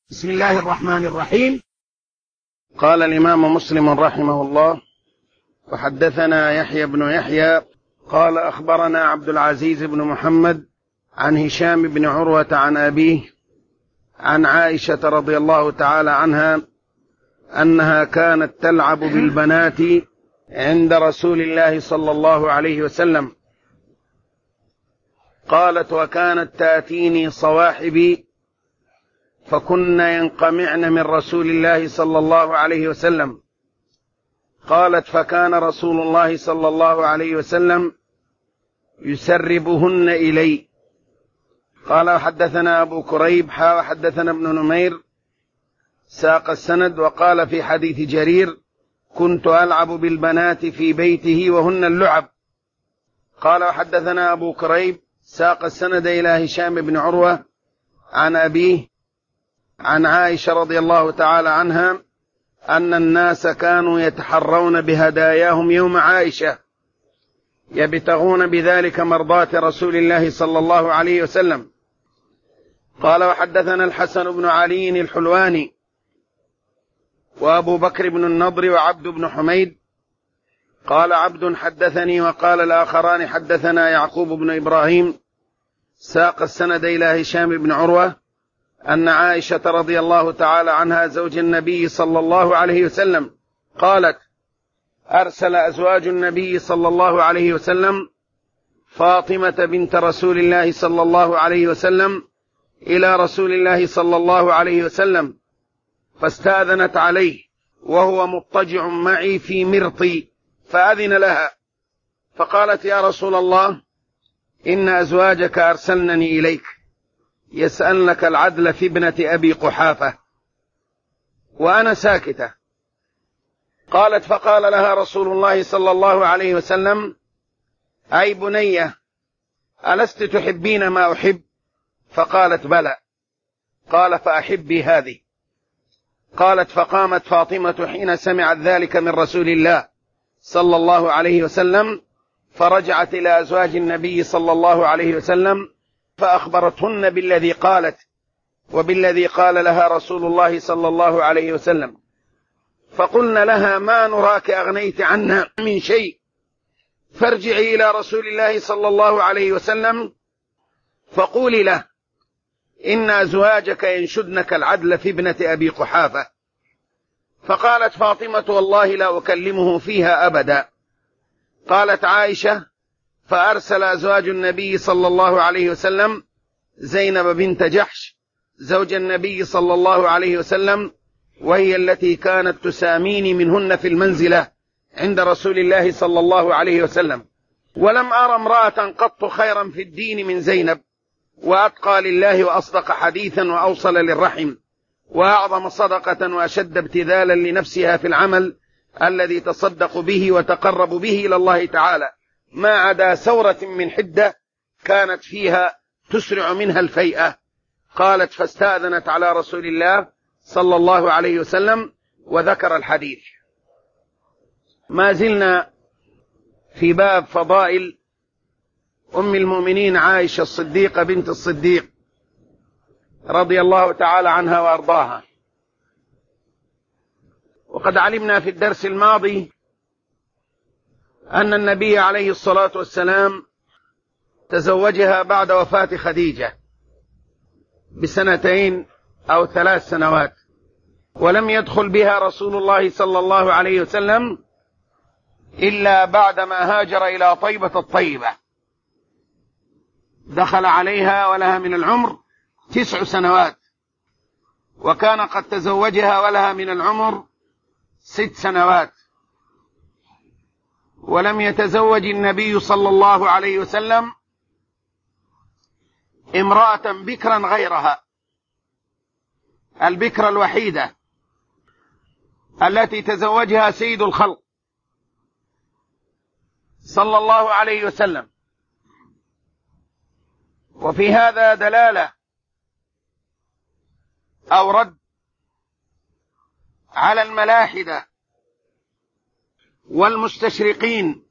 بسم الله الرحمن الرحيم. قال الإمام مسلم رحمه الله: وحدثنا يحيى بن يحيى قال أخبرنا عبد العزيز بن محمد عن هشام بن عروة عن أبيه عن عائشة رضي الله تعالى عنها أنها كانت تلعب بالبنات عند رسول الله صلى الله عليه وسلم. قالت: وكانت تأتيني صواحبي فكن ينقمعن من رسول الله صلى الله عليه وسلم. قالت: فكان رسول الله صلى الله عليه وسلم يسربهن إلي. قال: وحدثنا أبو كريب وحدثنا ابن نمير ساق السند وقال في حديث جرير: كنت ألعب بالبنات في بيته وهن اللعب. قال: وحدثنا أبو كريب ساق السند إلى هشام بن عروة عن أبيه عن عائشة رضي الله تعالى عنها أن الناس كانوا يتحرون بهداياهم يوم عائشة يبتغون بذلك مرضات رسول الله صلى الله عليه وسلم. قال: وحدثنا الحسن بن علي الحلواني وأبو بكر بن النضر وعبد بن حميد. قال عبد: حدثني. وقال الآخران: حدثنا يعقوب بن إبراهيم ساق السند إلى هشام بن عروة أن عائشة رضي الله تعالى عنها زوج النبي صلى الله عليه وسلم قالت: أرسل أزواج النبي صلى الله عليه وسلم فاطمة بنت رسول الله صلى الله عليه وسلم إلى رسول الله صلى الله عليه وسلم فاستأذنت عليه وهو مضطجع معي في مرطي فأذن لها فقالت: يا رسول الله، إن أزواجك أرسلنني إليك يسألنك العدل في ابنة أبي قحافة وأنا ساكتة. قالت: فقال لها رسول الله صلى الله عليه وسلم: أي بنية، ألست تحبين ما أحب؟ فقالت: بلى. قال: فأحبي هذه. قالت: فقامت فاطمة حين سمعت ذلك من رسول الله صلى الله عليه وسلم فرجعت إلى أزواج النبي صلى الله عليه وسلم فأخبرتهن بالذي قالت وبالذي قال لها رسول الله صلى الله عليه وسلم. فقلنا لها: ما نراك أغنيت عنا من شيء، فارجعي إلى رسول الله صلى الله عليه وسلم فقولي له: إن أزواجك ينشدنك العدل في ابنة أبي قحافة. فقالت فاطمة: والله لا أكلمه فيها أبدا. قالت عائشة: فأرسل أزواج النبي صلى الله عليه وسلم زينب بنت جحش زوج النبي صلى الله عليه وسلم، وهي التي كانت تساميني منهن في المنزلة عند رسول الله صلى الله عليه وسلم، ولم أرى امرأة قط خيرا في الدين من زينب، وأتقى لله وأصدق حديثا وأوصل للرحم وأعظم صدقة وأشد ابتذالا لنفسها في العمل الذي تصدق به وتقرب به إلى الله تعالى، ما عدا ثورة من حدة كانت فيها تسرع منها الفيئة. قالت: فاستأذنت على رسول الله صلى الله عليه وسلم وذكر الحديث. ما زلنا في باب فضائل أم المؤمنين عائشة الصديقة بنت الصديق رضي الله تعالى عنها وأرضاها. وقد علمنا في الدرس الماضي أن النبي عليه الصلاة والسلام تزوجها بعد وفاة خديجة ب2 أو 3 سنوات، ولم يدخل بها رسول الله صلى الله عليه وسلم إلا بعدما هاجر إلى طيبة الطيبة. دخل عليها ولها من العمر 9 سنوات، وكان قد تزوجها ولها من العمر 6 سنوات، ولم يتزوج النبي صلى الله عليه وسلم امرأة بكرا غيرها، البكرة الوحيدة التي تزوجها سيد الخلق صلى الله عليه وسلم. وفي هذا دلالة أو رد على الملاحدة والمستشرقين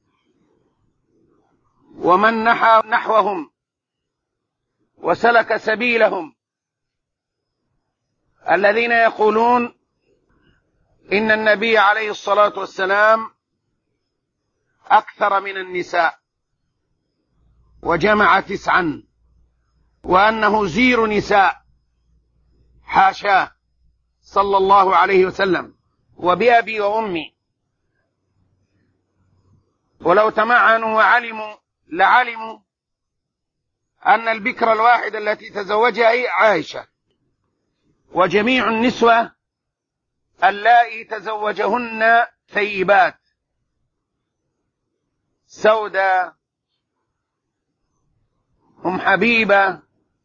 ومن نحى نحوهم وسلك سبيلهم الذين يقولون إن النبي عليه الصلاة والسلام أكثر من النساء وجمع 9 وأنه زير نساء، حاشاه صلى الله عليه وسلم، وبأبي وأمي. ولو تمعنوا وعلموا لعلموا أن البكر الواحدة التي تزوجها هي عائشة، وجميع النسوة اللائي تزوجهن ثيبات: سودة، أم حبيبة،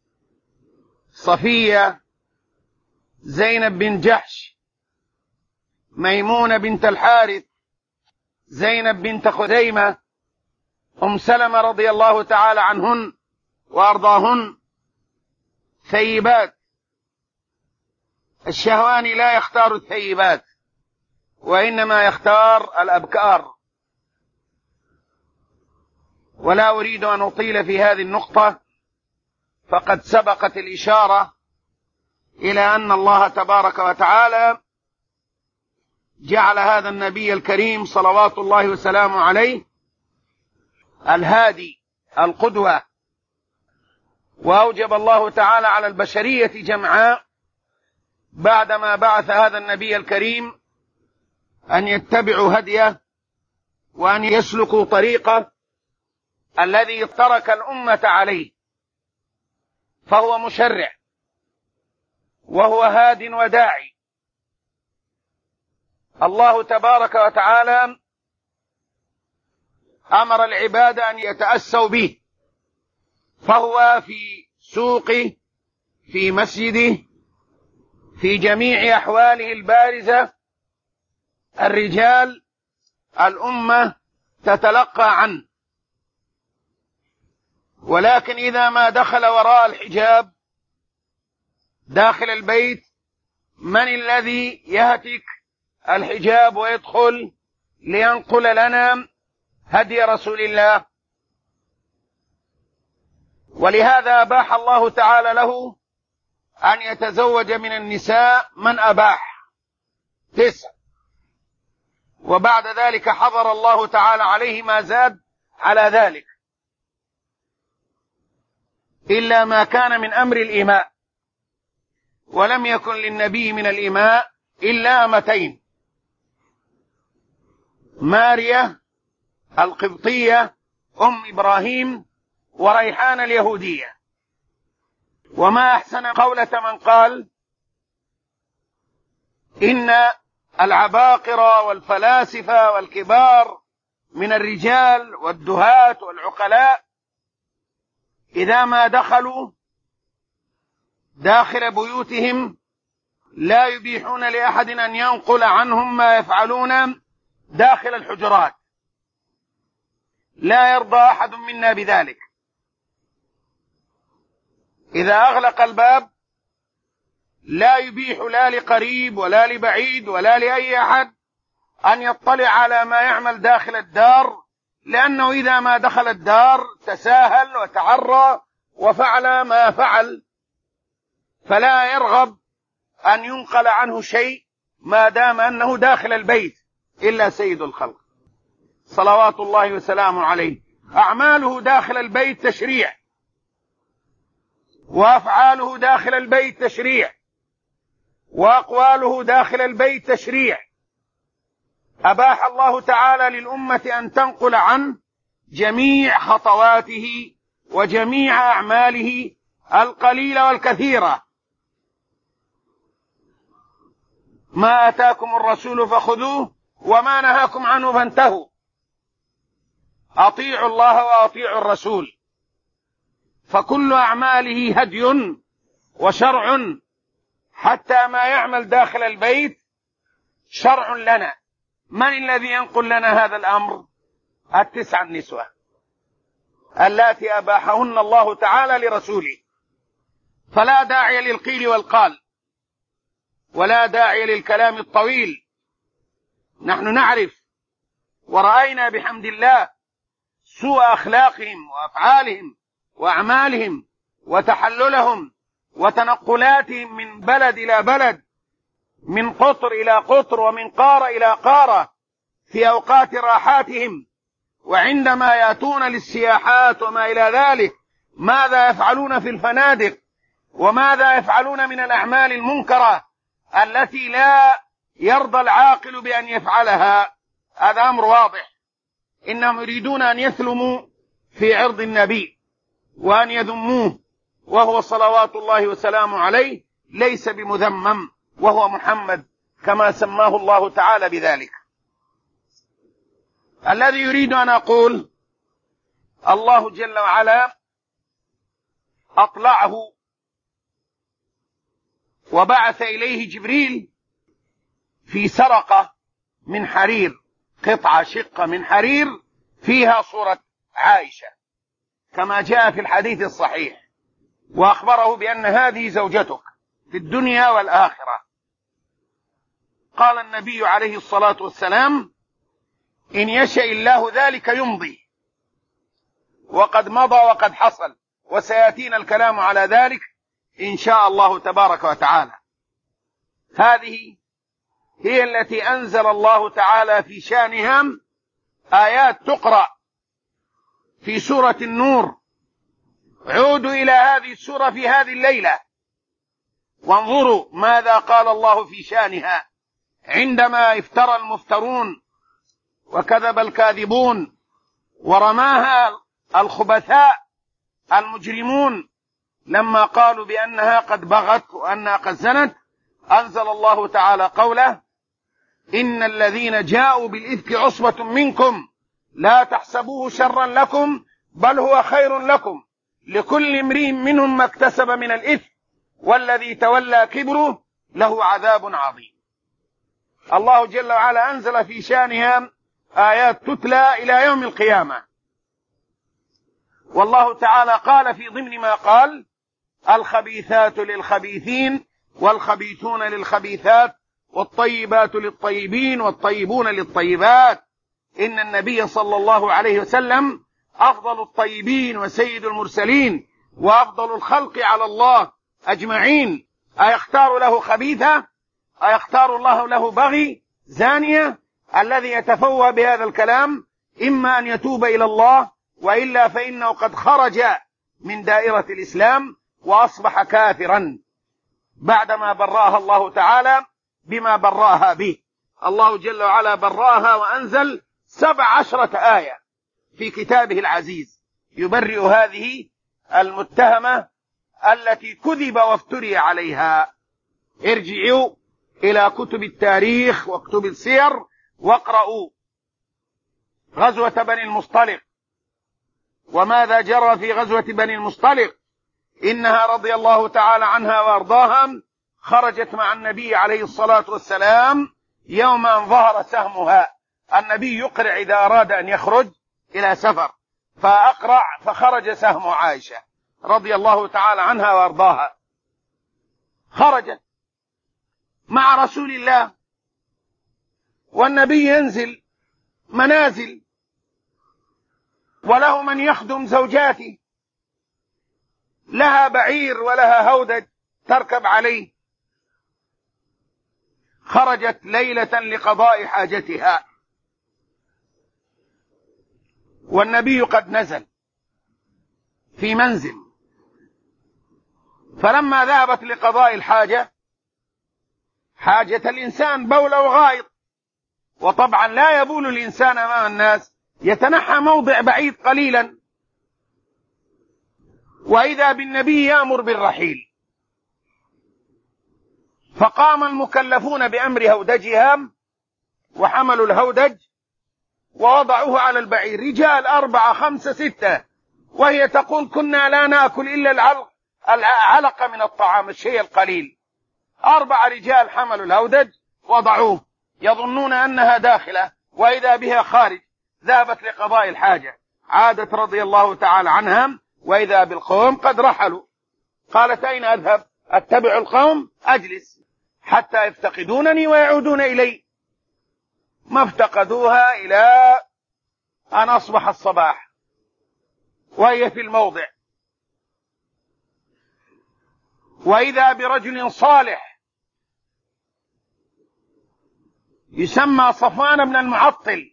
صفية، زينب بن جحش، ميمونة بنت الحارث، زينب بنت خزيمة، أم سلمة رضي الله تعالى عنهن وأرضاهن، ثيبات. الشهواني لا يختار الثيبات، وإنما يختار الأبكار. ولا أريد أن أطيل في هذه النقطة، فقد سبقت الإشارة إلى أن الله تبارك وتعالى جعل هذا النبي الكريم صلوات الله وسلامه عليه الهادي القدوة، وأوجب الله تعالى على البشرية جمعاء بعدما بعث هذا النبي الكريم أن يتبعوا هديه وأن يسلكوا طريقه الذي ترك الأمة عليه، فهو مشرع وهو هاد وداعي. الله تبارك وتعالى أمر العباد أن يتأسوا به، فهو في سوقه، في مسجده، في جميع أحواله البارزة، الرجال الأمة تتلقى عنه. ولكن إذا ما دخل وراء الحجاب داخل البيت، من الذي يهتك الحجاب ويدخل لينقل لنا هدي رسول الله؟ ولهذا أباح الله تعالى له أن يتزوج من النساء من أباح 9، وبعد ذلك حظر الله تعالى عليه ما زاد على ذلك، إلا ما كان من أمر الإماء، ولم يكن للنبي من الإماء إلا 2: ماريا القبطية أم إبراهيم، وريحان اليهودية. وما أحسن قولة من قال إن العباقرة والفلاسفة والكبار من الرجال والدهاة والعقلاء إذا ما دخلوا داخل بيوتهم لا يبيحون لأحد أن ينقل عنهم ما يفعلون داخل الحجرات، لا يرضى أحد منا بذلك. إذا أغلق الباب لا يبيح لا لقريب ولا لبعيد ولا لأي أحد أن يطلع على ما يعمل داخل الدار، لأنه إذا ما دخل الدار تساهل وتعرى وفعل ما فعل، فلا يرغب أن ينقل عنه شيء ما دام أنه داخل البيت إلا سيد الخلق صلوات الله وسلامه عليه. أعماله داخل البيت تشريع، وأفعاله داخل البيت تشريع، وأقواله داخل البيت تشريع. أباح الله تعالى للأمة أن تنقل عنه جميع خطواته وجميع أعماله القليلة والكثيرة. ما آتاكم الرسول فخذوه وما نهاكم عنه فانتهوا. أطيعوا الله وأطيعوا الرسول، فكل أعماله هدي وشرع، حتى ما يعمل داخل البيت شرع لنا. من الذي ينقل لنا هذا الأمر؟ 9 النسوة اللاتي أباحهن الله تعالى لرسوله، فلا داعي للقيل والقال ولا داعي للكلام الطويل. نحن نعرف ورأينا بحمد الله سوء أخلاقهم وأفعالهم وأعمالهم وتحللهم وتنقلاتهم من بلد إلى بلد، من قطر إلى قطر، ومن قارة إلى قارة، في أوقات راحاتهم، وعندما يأتون للسياحات وما إلى ذلك ماذا يفعلون في الفنادق، وماذا يفعلون من الأعمال المنكرة التي لا يرضى العاقل بأن يفعلها. هذا أمر واضح. إنهم يريدون أن يثلموا في عرض النبي وأن يذموه، وهو صلوات الله وسلامه عليه ليس بمذمم، وهو محمد كما سماه الله تعالى بذلك. الذي يريد أن أقول، الله جل وعلا أطلعه وبعث إليه جبريل في سرقة من حرير، قطعة شقة من حرير فيها صورة عائشة كما جاء في الحديث الصحيح، وأخبره بأن هذه زوجتك في الدنيا والآخرة. قال النبي عليه الصلاة والسلام: إن يشاء الله ذلك يمضي، وقد مضى وقد حصل، وسيأتينا الكلام على ذلك إن شاء الله تبارك وتعالى. هذه هي التي أنزل الله تعالى في شأنها آيات تقرأ في سورة النور. عودوا إلى هذه السورة في هذه الليلة وانظروا ماذا قال الله في شأنها عندما افترى المفترون وكذب الكاذبون ورماها الخبثاء المجرمون لما قالوا بأنها قد بغت وأنها قد زنت. أنزل الله تعالى قوله: إن الذين جاءوا بالإفك عصبة منكم لا تحسبوه شرا لكم بل هو خير لكم، لكل امرئ منهم ما اكتسب من الإثم والذي تولى كبره له عذاب عظيم. الله جل وعلا أنزل في شأنها آيات تتلى إلى يوم القيامة. والله تعالى قال في ضمن ما قال: الخبيثات للخبيثين والخبيثون للخبيثات والطيبات للطيبين والطيبون للطيبات. إن النبي صلى الله عليه وسلم أفضل الطيبين وسيد المرسلين وأفضل الخلق على الله أجمعين. أيختار له خبيثة؟ أيختار الله له بغي زانية؟ الذي يتفوه بهذا الكلام إما أن يتوب إلى الله، وإلا فإنه قد خرج من دائرة الإسلام وأصبح كافرا بعدما برأها الله تعالى بما برأها به. الله جل وعلا برأها وأنزل 17 آية في كتابه العزيز يبرئ هذه المتهمة التي كذب وافتري عليها. ارجعوا إلى كتب التاريخ وكتب السير واقرأوا غزوة بني المصطلق وماذا جرى في غزوة بني المصطلق. إنها رضي الله تعالى عنها وأرضاها خرجت مع النبي عليه الصلاة والسلام يوم أن ظهر سهمها. النبي يقرع إذا أراد أن يخرج إلى سفر، فأقرع فخرج سهم عائشة رضي الله تعالى عنها وأرضاها. خرجت مع رسول الله والنبي ينزل منازل وله من يخدم زوجاته، لها بعير ولها هودج تركب عليه. خرجت ليلة لقضاء حاجتها والنبي قد نزل في منزل، فلما ذهبت لقضاء الحاجة، حاجة الإنسان بول وغائط، وطبعا لا يبول الإنسان أمام الناس، يتنحى موضع بعيد قليلا، وإذا بالنبي يأمر بالرحيل. فقام المكلفون بأمر هودجها وحملوا الهودج ووضعوه على البعير، رجال 4 5 6، وهي تقول: كنا لا نأكل إلا العلقة من الطعام، الشيء القليل. 4 رجال حملوا الهودج وضعوه يظنون أنها داخلة، وإذا بها خارج. ذهبت لقضاء الحاجة، عادت رضي الله تعالى عنها وإذا بالقوم قد رحلوا. قالت: أين أذهب؟ أتبع القوم؟ أجلس حتى يفتقدونني ويعودون إلي. ما افتقدوها إلى أن أصبح الصباح وهي في الموضع. وإذا برجل صالح يسمى صفوان بن المعطل،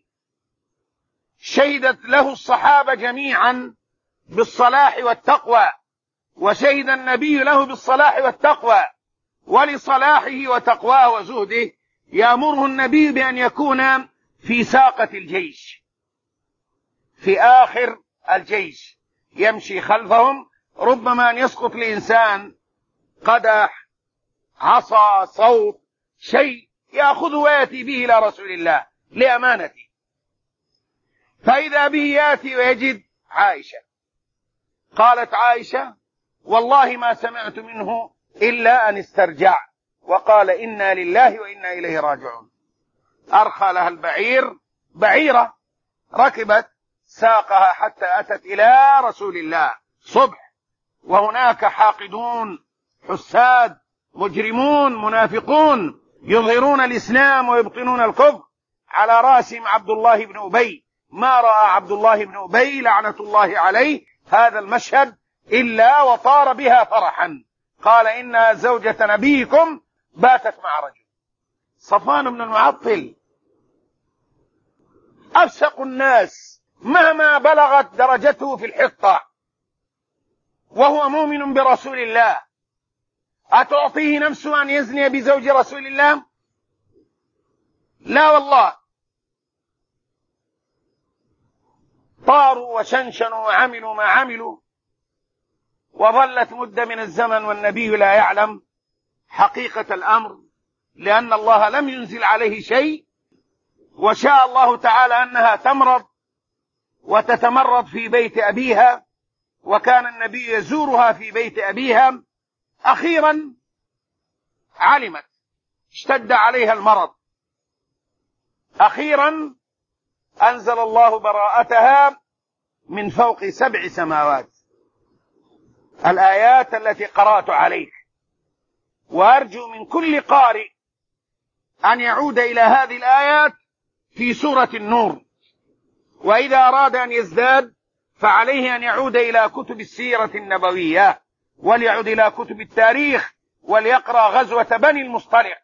شهدت له الصحابة جميعا بالصلاح والتقوى، وشهد النبي له بالصلاح والتقوى، ولصلاحه وتقواه وزهده يأمره النبي بأن يكون في ساقة الجيش، في آخر الجيش، يمشي خلفهم، ربما أن يسقط الإنسان قدح، عصا، صوت، شيء، يأخذه ويأتي به إلى رسول الله لأمانته، فإذا به يأتي ويجد عائشة. قالت عائشة: والله ما سمعت منه إلا أن استرجع وقال إنا لله وإنا إليه راجعون. أرخى لها البعير، بعيرة، ركبت ساقها حتى أتت إلى رسول الله صبح، وهناك حاقدون، حساد، مجرمون، منافقون، يظهرون الإسلام ويبطنون الكفر، على رأسهم عبد الله بن أبي. ما رأى عبد الله بن أبي لعنة الله عليه هذا المشهد إلا وطار بها فرحا، قال: إن زوجة نبيكم باتت مع رجل. صفوان بن المعطل أفسق الناس مهما بلغت درجته في الحقة، وهو مؤمن برسول الله، أتعطيه نفسه أن يزني بزوج رسول الله؟ لا والله. طاروا وشنشنوا وعملوا ما عملوا، وظلت مدة من الزمن والنبي لا يعلم حقيقة الأمر، لأن الله لم ينزل عليه شيء، وشاء الله تعالى أنها تمرض وتتمرض في بيت أبيها، وكان النبي يزورها في بيت أبيها. أخيرا علمت، اشتد عليها المرض، أخيرا أنزل الله براءتها من فوق 7 سماوات، الآيات التي قرأت عليك. وأرجو من كل قارئ أن يعود إلى هذه الآيات في سورة النور، وإذا أراد أن يزداد فعليه أن يعود إلى كتب السيرة النبوية، وليعود إلى كتب التاريخ، وليقرأ غزوة بني المصطلق،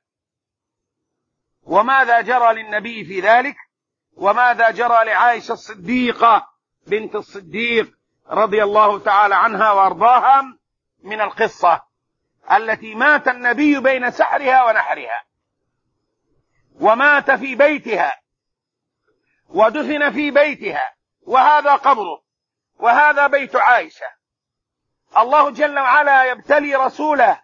وماذا جرى للنبي في ذلك، وماذا جرى لعائشة الصديقة بنت الصديق رضي الله تعالى عنها وأرضاها من القصة التي مات النبي بين سحرها ونحرها، ومات في بيتها، ودفن في بيتها، وهذا قبره، وهذا بيت عائشة. الله جل وعلا يبتلي رسوله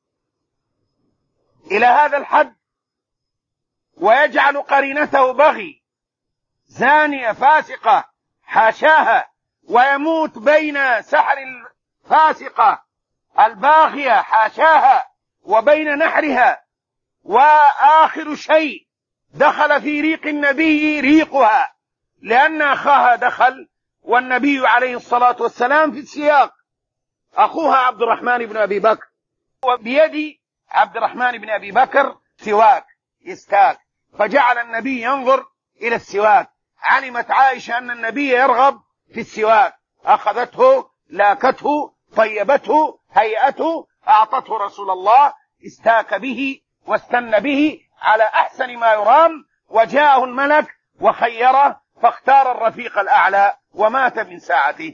إلى هذا الحد، ويجعل قرينته بغي، زانية، فاسقة، حاشاها، ويموت بين سحر الفاسقة الباغية حاشاها وبين نحرها، وآخر شيء دخل في ريق النبي ريقها، لأن أخاها دخل، والنبي عليه الصلاة والسلام في السياق، أخوها عبد الرحمن بن أبي بكر، وبيد عبد الرحمن بن أبي بكر سواك يستاك، فجعل النبي ينظر إلى السواك. علمت عائشة أن النبي يرغب في السواك، أخذته، لاكته، طيبته، هيئته، أعطته رسول الله، استاك به واستنى به على أحسن ما يرام، وجاءه الملك وخيره فاختار الرفيق الأعلى ومات من ساعته،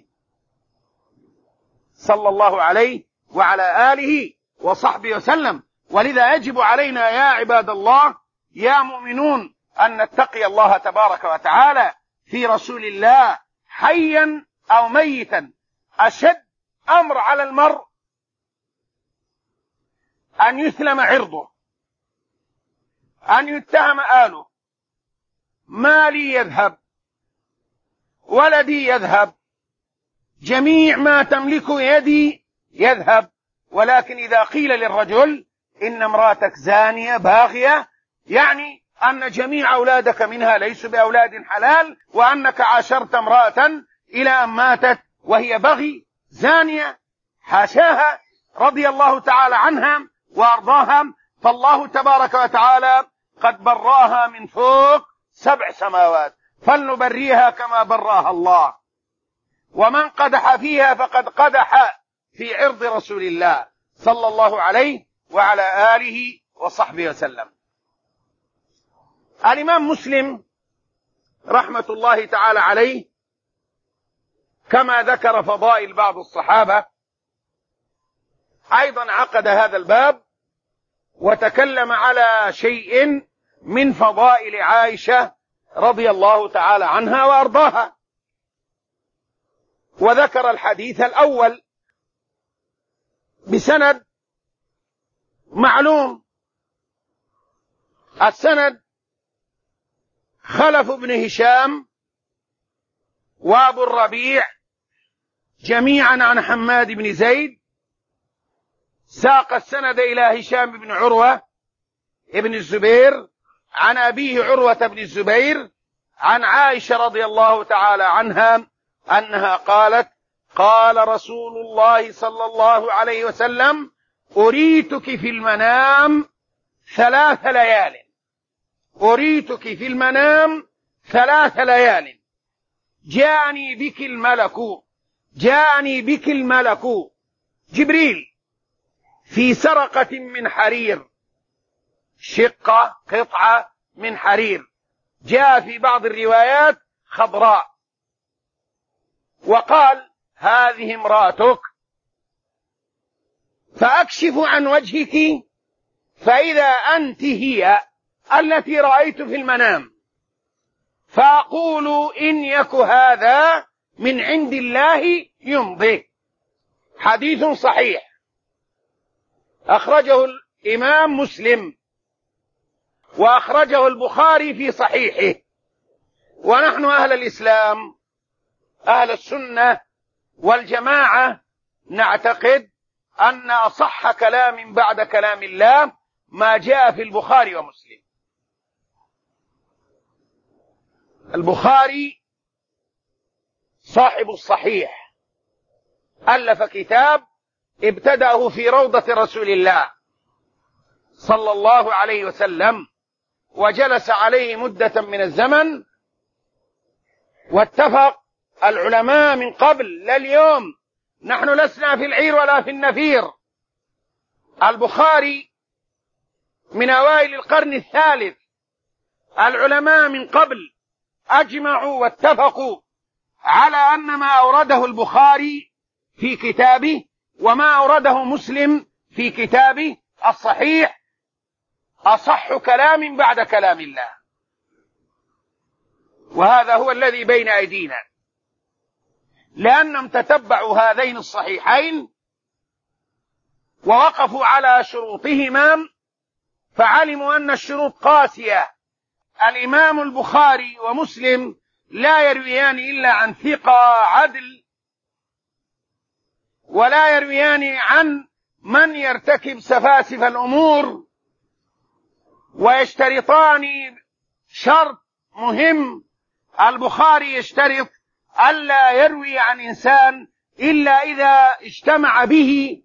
صلى الله عليه وعلى آله وصحبه وسلم. ولذا يجب علينا يا عباد الله، يا مؤمنون، أن نتقي الله تبارك وتعالى في رسول الله حيا أو ميتا. أشد أمر على المرء أن يثلم عرضه، أن يتهم آله، مالي يذهب، ولدي يذهب، جميع ما تملكه يدي يذهب. ولكن إذا قيل للرجل إن امرأتك زانية باغية، يعني أن جميع أولادك منها ليسوا بأولاد حلال، وأنك عاشرت امرأة إلى أن ماتت وهي بغي زانية حاشاها، رضي الله تعالى عنها وأرضاها. فالله تبارك وتعالى قد براها من فوق 7 سماوات، فلنبريها كما براها الله. ومن قدح فيها فقد قدح في عرض رسول الله صلى الله عليه وعلى آله وصحبه وسلم. الإمام مسلم رحمة الله تعالى عليه كما ذكر فضائل بعض الصحابة أيضا عقد هذا الباب وتكلم على شيء من فضائل عائشة رضي الله تعالى عنها وأرضاها، وذكر الحديث الأول بسند معلوم. السند خلف بن هشام وابو الربيع جميعا عن حماد بن زيد، ساق السند إلى هشام بن عروة ابن الزبير عن أبيه عروة بن الزبير عن عائشة رضي الله تعالى عنها أنها قالت: قال رسول الله صلى الله عليه وسلم: أريتك في المنام 3 ليال، أريتك في المنام 3 ليال، جاءني بك الملك، جاءني بك الملك جبريل في سرقة من حرير، شقة قطعة من حرير، جاء في بعض الروايات خضراء، وقال: هذه امرأتك، فأكشف عن وجهك فإذا أنت هي التي رأيت في المنام، فأقول إن يك هذا من عند الله يمضي. حديث صحيح أخرجه الإمام مسلم وأخرجه البخاري في صحيحه. ونحن أهل الإسلام أهل السنة والجماعة نعتقد أن أصح كلام بعد كلام الله ما جاء في البخاري ومسلم. البخاري صاحب الصحيح ألف كتاب ابتدأه في روضة رسول الله صلى الله عليه وسلم، وجلس عليه مدة من الزمن، واتفق العلماء من قبل لا اليوم، نحن لسنا في العير ولا في النفير. البخاري من أوائل القرن الثالث، العلماء من قبل أجمعوا واتفقوا على أن ما أورده البخاري في كتابه وما أورده مسلم في كتابه الصحيح أصح كلام بعد كلام الله، وهذا هو الذي بين أيدينا، لأنهم تتبعوا هذين الصحيحين ووقفوا على شروطهما فعلموا أن الشروط قاسية. الإمام البخاري ومسلم لا يرويان إلا عن ثقة عدل، ولا يرويان عن من يرتكب سفاسف الأمور، ويشترطان شرط مهم: البخاري يشترط ألا يروي عن إنسان إلا إذا اجتمع به،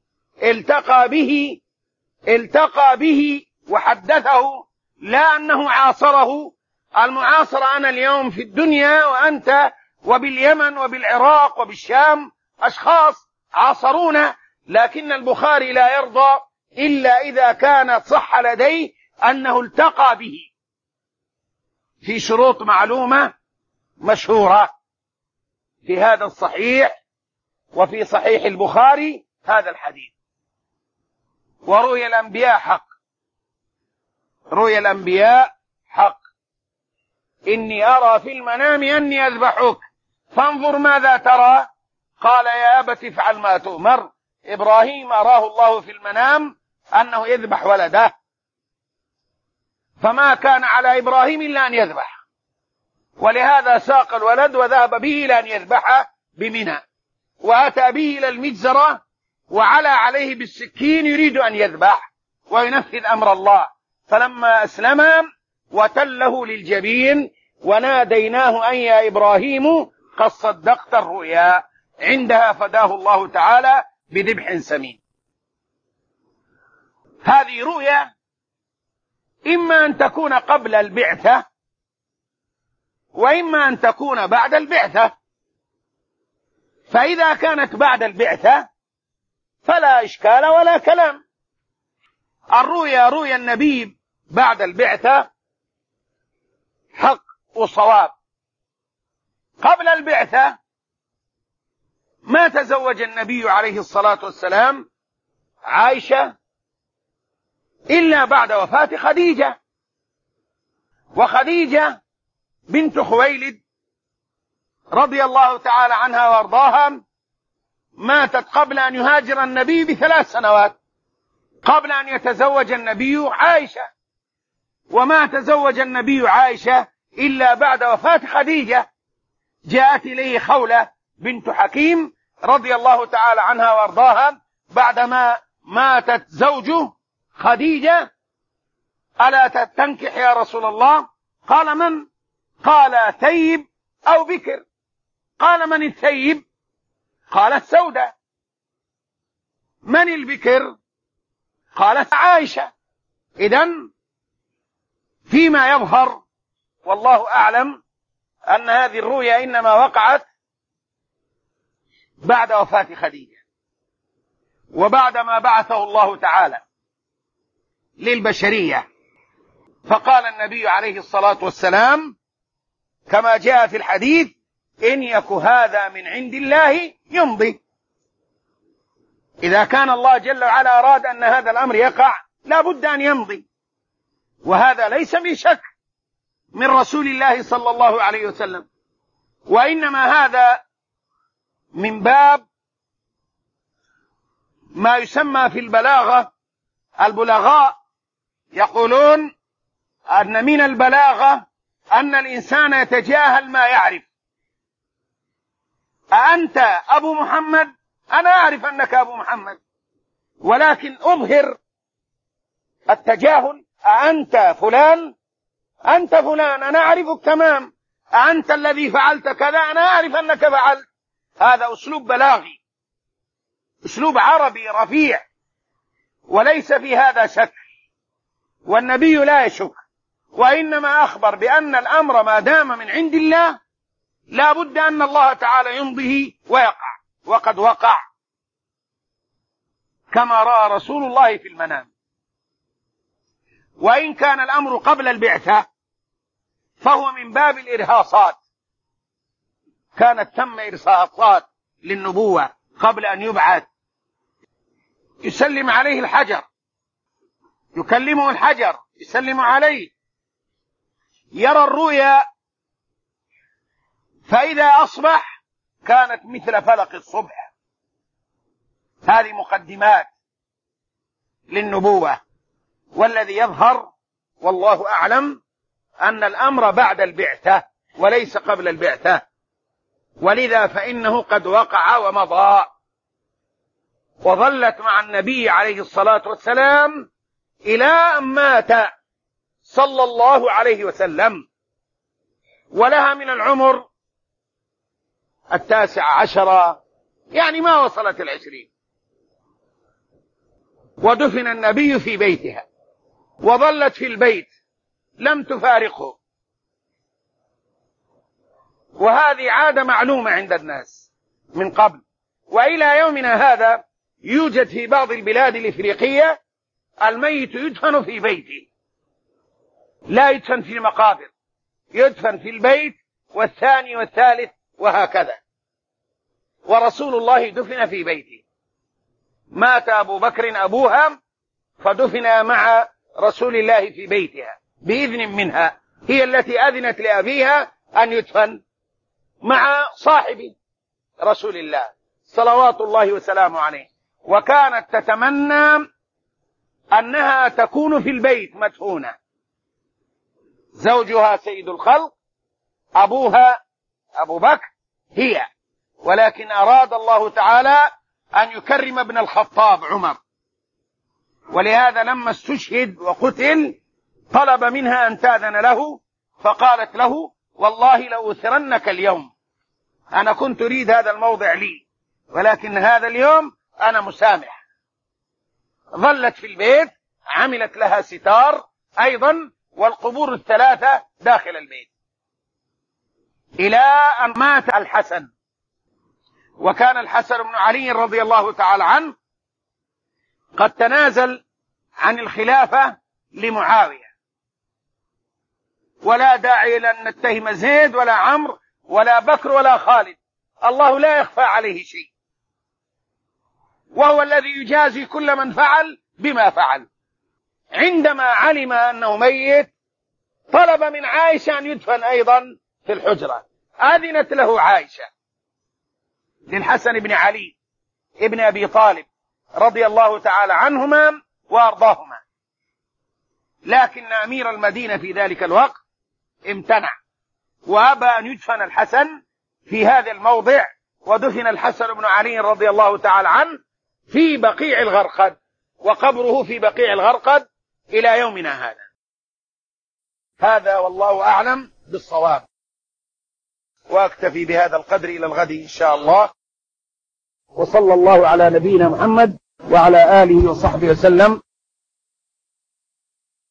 التقى به وحدثه، لا أنه عاصره. المعاصرة أنا اليوم في الدنيا وأنت، وباليمن وبالعراق وبالشام أشخاص عاصرونا، لكن البخاري لا يرضى إلا إذا كانت صح لديه أنه التقى به في شروط معلومة مشهورة. في هذا الصحيح وفي صحيح البخاري هذا الحديث: ورؤيا الأنبياء حق، رؤيا الأنبياء حق، إني أرى في المنام أني أذبحك فانظر ماذا ترى، قال: يا أبت افعل ما تؤمر. إبراهيم أراه الله في المنام أنه يذبح ولده، فما كان على إبراهيم إلا أن يذبح، ولهذا ساق الولد وذهب به إلى أن يذبحه بمنى، وأتى به إلى المجزرة وعلى عليه بالسكين يريد أن يذبح وينفذ أمر الله، فلما أسلم وتله للجبين وناديناه أن يا إبراهيم قد صدقت الرؤيا، عندها فداه الله تعالى بذبح سمين. هذه رؤيا إما أن تكون قبل البعثة وإما أن تكون بعد البعثة. فإذا كانت بعد البعثة فلا إشكال ولا كلام. الرؤيا رؤيا النبي بعد البعثة حق وصواب. قبل البعثة ما تزوج النبي عليه الصلاة والسلام عائشة إلا بعد وفاة خديجة، وخديجة بنت خويلد رضي الله تعالى عنها وارضاها ماتت قبل أن يهاجر النبي ب3 سنوات، قبل أن يتزوج النبي عائشة. وما تزوج النبي عائشة إلا بعد وفاة خديجة. جاءت إليه خولة بنت حكيم رضي الله تعالى عنها وارضاها بعدما ماتت زوجه خديجة: ألا تنكح يا رسول الله؟ قال: من؟ قال: ثيب أو بكر. قال: من الثيب؟ قالت: سودة. من البكر؟ قالت: عائشة. إذن فيما يظهر والله أعلم أن هذه الرؤيا إنما وقعت بعد وفاة خديجة، وبعدما بعثه الله تعالى للبشرية. فقال النبي عليه الصلاة والسلام كما جاء في الحديث: إن يك هذا من عند الله يمضي. إذا كان الله جل وعلا أراد أن هذا الأمر يقع لا بد أن يمضي، وهذا ليس بشك من رسول الله صلى الله عليه وسلم، وإنما هذا من باب ما يسمى في البلاغة، البلغاء يقولون أن من البلاغة أن الإنسان يتجاهل ما يعرف. أأنت أبو محمد؟ أنا أعرف أنك أبو محمد، ولكن أظهر التجاهل. أأنت فلان؟ أنت فلان، أنا أعرفك تمام. أأنت الذي فعلت كذا؟ أنا أعرف أنك فعلت. هذا أسلوب بلاغي، أسلوب عربي رفيع، وليس في هذا شك، والنبي لا يشك، وإنما أخبر بأن الأمر ما دام من عند الله لا بد أن الله تعالى يمضيه ويقع، وقد وقع كما رأى رسول الله في المنام. وإن كان الأمر قبل البعثة فهو من باب الإرهاصات، كانت ثم إرهاصات للنبوة قبل أن يبعث. يسلم عليه الحجر، يكلمه الحجر، يسلم عليه، يرى الرؤيا، فإذا أصبح كانت مثل فلق الصبح. هذه مقدمات للنبوة، والذي يظهر والله أعلم أن الأمر بعد البعثة وليس قبل البعثة، ولذا فإنه قد وقع ومضى، وظلت مع النبي عليه الصلاة والسلام إلى أن مات صلى الله عليه وسلم، ولها من العمر 19، يعني ما وصلت 20. ودفن النبي في بيتها، وظلت في البيت لم تفارقه، وهذه عادة معلومة عند الناس من قبل، وإلى يومنا هذا يوجد في بعض البلاد الإفريقية الميت يدفن في بيته، لا يدفن في المقابر، يدفن في البيت، والثاني والثالث وهكذا. ورسول الله دفن في بيته، مات أبو بكر أبوها فدفن مع رسول الله في بيتها بإذن منها، هي التي أذنت لأبيها أن يدفن مع صاحب رسول الله صلوات الله وسلامه عليه. وكانت تتمنى أنها تكون في البيت مدفونة، زوجها سيد الخلق، أبوها أبو بكر، هي، ولكن أراد الله تعالى أن يكرم ابن الخطاب عمر، ولهذا لما استشهد وقتل طلب منها أن تأذن له، فقالت له: والله لأؤثرنك اليوم، أنا كنت أريد هذا الموضع لي، ولكن هذا اليوم أنا مسامح. ظلت في البيت، عملت لها ستار أيضا، والقبور 3 داخل البيت، إلى أن مات الحسن. وكان الحسن بن علي رضي الله تعالى عنه قد تنازل عن الخلافة لمعاوية، ولا داعي لأن نتهم زيد ولا عمرو ولا بكر ولا خالد، الله لا يخفى عليه شيء، وهو الذي يجازي كل من فعل بما فعل. عندما علم أنه ميت طلب من عائشة أن يدفن أيضا في الحجرة، أذنت له عائشة للحسن بن علي ابن أبي طالب رضي الله تعالى عنهما وأرضاهما، لكن أمير المدينة في ذلك الوقت امتنع وأبى أن يدفن الحسن في هذا الموضع، ودفن الحسن بن علي رضي الله تعالى عنه في بقيع الغرقد، وقبره في بقيع الغرقد إلى يومنا هذا. هذا والله أعلم بالصواب، وأكتفي بهذا القدر إلى الغد إن شاء الله. وصلى الله على نبينا محمد وعلى آله وصحبه وسلم.